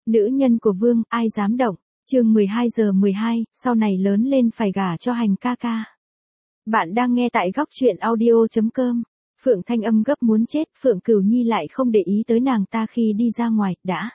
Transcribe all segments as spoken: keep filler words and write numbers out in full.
Nữ nhân của vương, ai dám động, chương mười hai giờ mười hai, sau này lớn lên phải gả cho Hành ca ca. Bạn đang nghe tại góc truyện audio chấm com. Phượng Thanh Âm gấp muốn chết, Phượng Cửu Nhi lại không để ý tới nàng ta khi đi ra ngoài, đã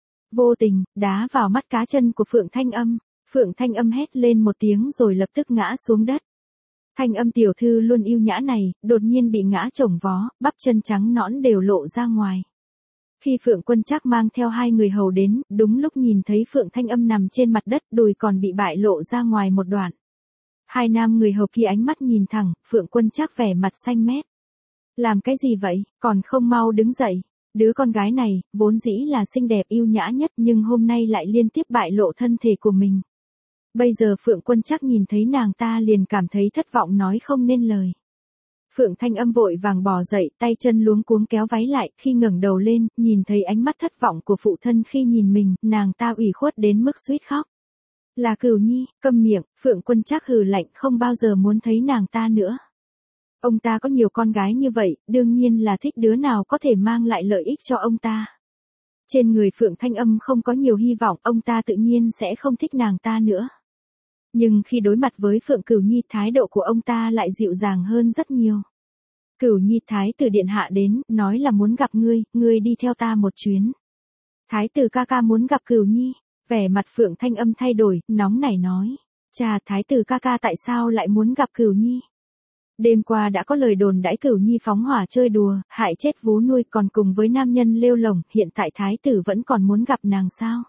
vô tình, đá vào mắt cá chân của Phượng Thanh Âm. Phượng Thanh Âm hét lên một tiếng rồi lập tức ngã xuống đất. Thanh Âm tiểu thư luôn yêu nhã này, đột nhiên bị ngã chồng vó, bắp chân trắng nõn đều lộ ra ngoài. Khi Phượng Quân Trác mang theo hai người hầu đến, đúng lúc nhìn thấy Phượng Thanh Âm nằm trên mặt đất, đùi còn bị bại lộ ra ngoài một đoạn. Hai nam người hầu kia ánh mắt nhìn thẳng, Phượng Quân Trác vẻ mặt xanh mét. Làm cái gì vậy, còn không mau đứng dậy. Đứa con gái này, vốn dĩ là xinh đẹp yêu nhã nhất nhưng hôm nay lại liên tiếp bại lộ thân thể của mình. Bây giờ Phượng Quân Trác nhìn thấy nàng ta liền cảm thấy thất vọng nói không nên lời. Phượng Thanh Âm vội vàng bò dậy, tay chân luống cuống kéo váy lại, khi ngẩng đầu lên, nhìn thấy ánh mắt thất vọng của phụ thân khi nhìn mình, nàng ta ủy khuất đến mức suýt khóc. Là Cửu Nhi, câm miệng, Phượng Quân Trác hừ lạnh, không bao giờ muốn thấy nàng ta nữa. Ông ta có nhiều con gái như vậy, đương nhiên là thích đứa nào có thể mang lại lợi ích cho ông ta. Trên người Phượng Thanh Âm không có nhiều hy vọng, ông ta tự nhiên sẽ không thích nàng ta nữa. Nhưng khi đối mặt với Phượng Cửu Nhi, thái độ của ông ta lại dịu dàng hơn rất nhiều. Cửu Nhi, thái tử điện hạ đến, nói là muốn gặp ngươi, ngươi đi theo ta một chuyến. Thái tử ca ca muốn gặp Cửu Nhi, vẻ mặt Phượng Thanh Âm thay đổi, nóng nảy nói. Chà, thái tử ca ca tại sao lại muốn gặp Cửu Nhi? Đêm qua đã có lời đồn đãi Cửu Nhi phóng hỏa chơi đùa, hại chết vú nuôi còn cùng với nam nhân lêu lổng, hiện tại thái tử vẫn còn muốn gặp nàng sao?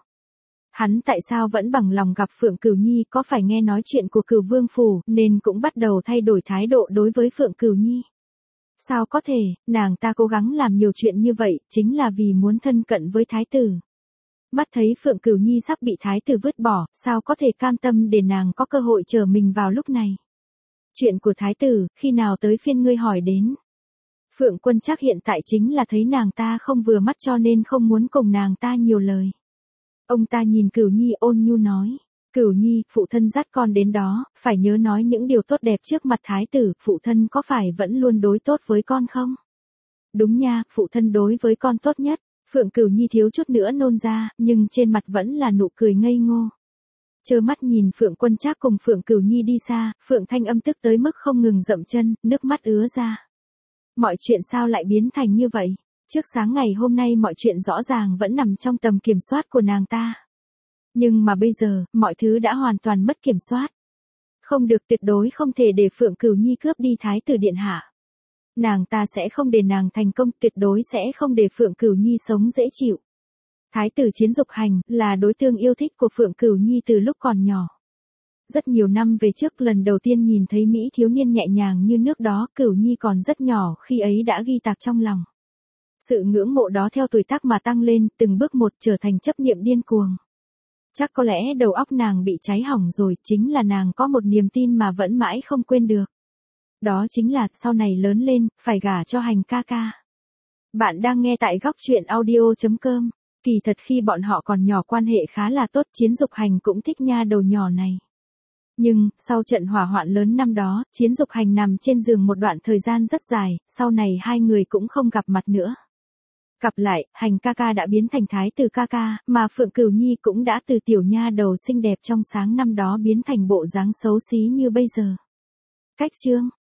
Hắn tại sao vẫn bằng lòng gặp Phượng Cửu Nhi, có phải nghe nói chuyện của Cửu Vương phủ, nên cũng bắt đầu thay đổi thái độ đối với Phượng Cửu Nhi? Sao có thể, nàng ta cố gắng làm nhiều chuyện như vậy, chính là vì muốn thân cận với thái tử. Mắt thấy Phượng Cửu Nhi sắp bị thái tử vứt bỏ, sao có thể cam tâm để nàng có cơ hội chờ mình vào lúc này? Chuyện của thái tử, khi nào tới phiên ngươi hỏi đến? Phượng Quân Trác hiện tại chính là thấy nàng ta không vừa mắt cho nên không muốn cùng nàng ta nhiều lời. Ông ta nhìn Cửu Nhi ôn nhu nói. Cửu Nhi, phụ thân dắt con đến đó, phải nhớ nói những điều tốt đẹp trước mặt thái tử, phụ thân có phải vẫn luôn đối tốt với con không? Đúng nha, phụ thân đối với con tốt nhất. Phượng Cửu Nhi thiếu chút nữa nôn ra, nhưng trên mặt vẫn là nụ cười ngây ngô. Trơ mắt nhìn Phượng Quân Trác cùng Phượng Cửu Nhi đi xa, Phượng Thanh Âm tức tới mức không ngừng dậm chân, nước mắt ứa ra. Mọi chuyện sao lại biến thành như vậy? Trước sáng ngày hôm nay mọi chuyện rõ ràng vẫn nằm trong tầm kiểm soát của nàng ta. Nhưng mà bây giờ, mọi thứ đã hoàn toàn mất kiểm soát. Không được, tuyệt đối không thể để Phượng Cửu Nhi cướp đi thái tử điện hạ. Nàng ta sẽ không để nàng thành công, tuyệt đối sẽ không để Phượng Cửu Nhi sống dễ chịu. Thái tử Chiến Dục Hành là đối tượng yêu thích của Phượng Cửu Nhi từ lúc còn nhỏ. Rất nhiều năm về trước lần đầu tiên nhìn thấy Mỹ thiếu niên nhẹ nhàng như nước đó, Cửu Nhi còn rất nhỏ khi ấy đã ghi tạc trong lòng. Sự ngưỡng mộ đó theo tuổi tác mà tăng lên, từng bước một trở thành chấp niệm điên cuồng. Chắc có lẽ đầu óc nàng bị cháy hỏng rồi, chính là nàng có một niềm tin mà vẫn mãi không quên được. Đó chính là, sau này lớn lên, phải gả cho Hành ca ca. Bạn đang nghe tại góc truyện audio chấm com. Kỳ thật khi bọn họ còn nhỏ quan hệ khá là tốt, Chiến Dục Hành cũng thích nha đầu nhỏ này. Nhưng, sau trận hỏa hoạn lớn năm đó, Chiến Dục Hành nằm trên giường một đoạn thời gian rất dài, sau này hai người cũng không gặp mặt nữa. Gặp lại, Hành ca ca đã biến thành thái tử ca ca, mà Phượng Cửu Nhi cũng đã từ tiểu nha đầu xinh đẹp trong sáng năm đó biến thành bộ dáng xấu xí như bây giờ. Cách chương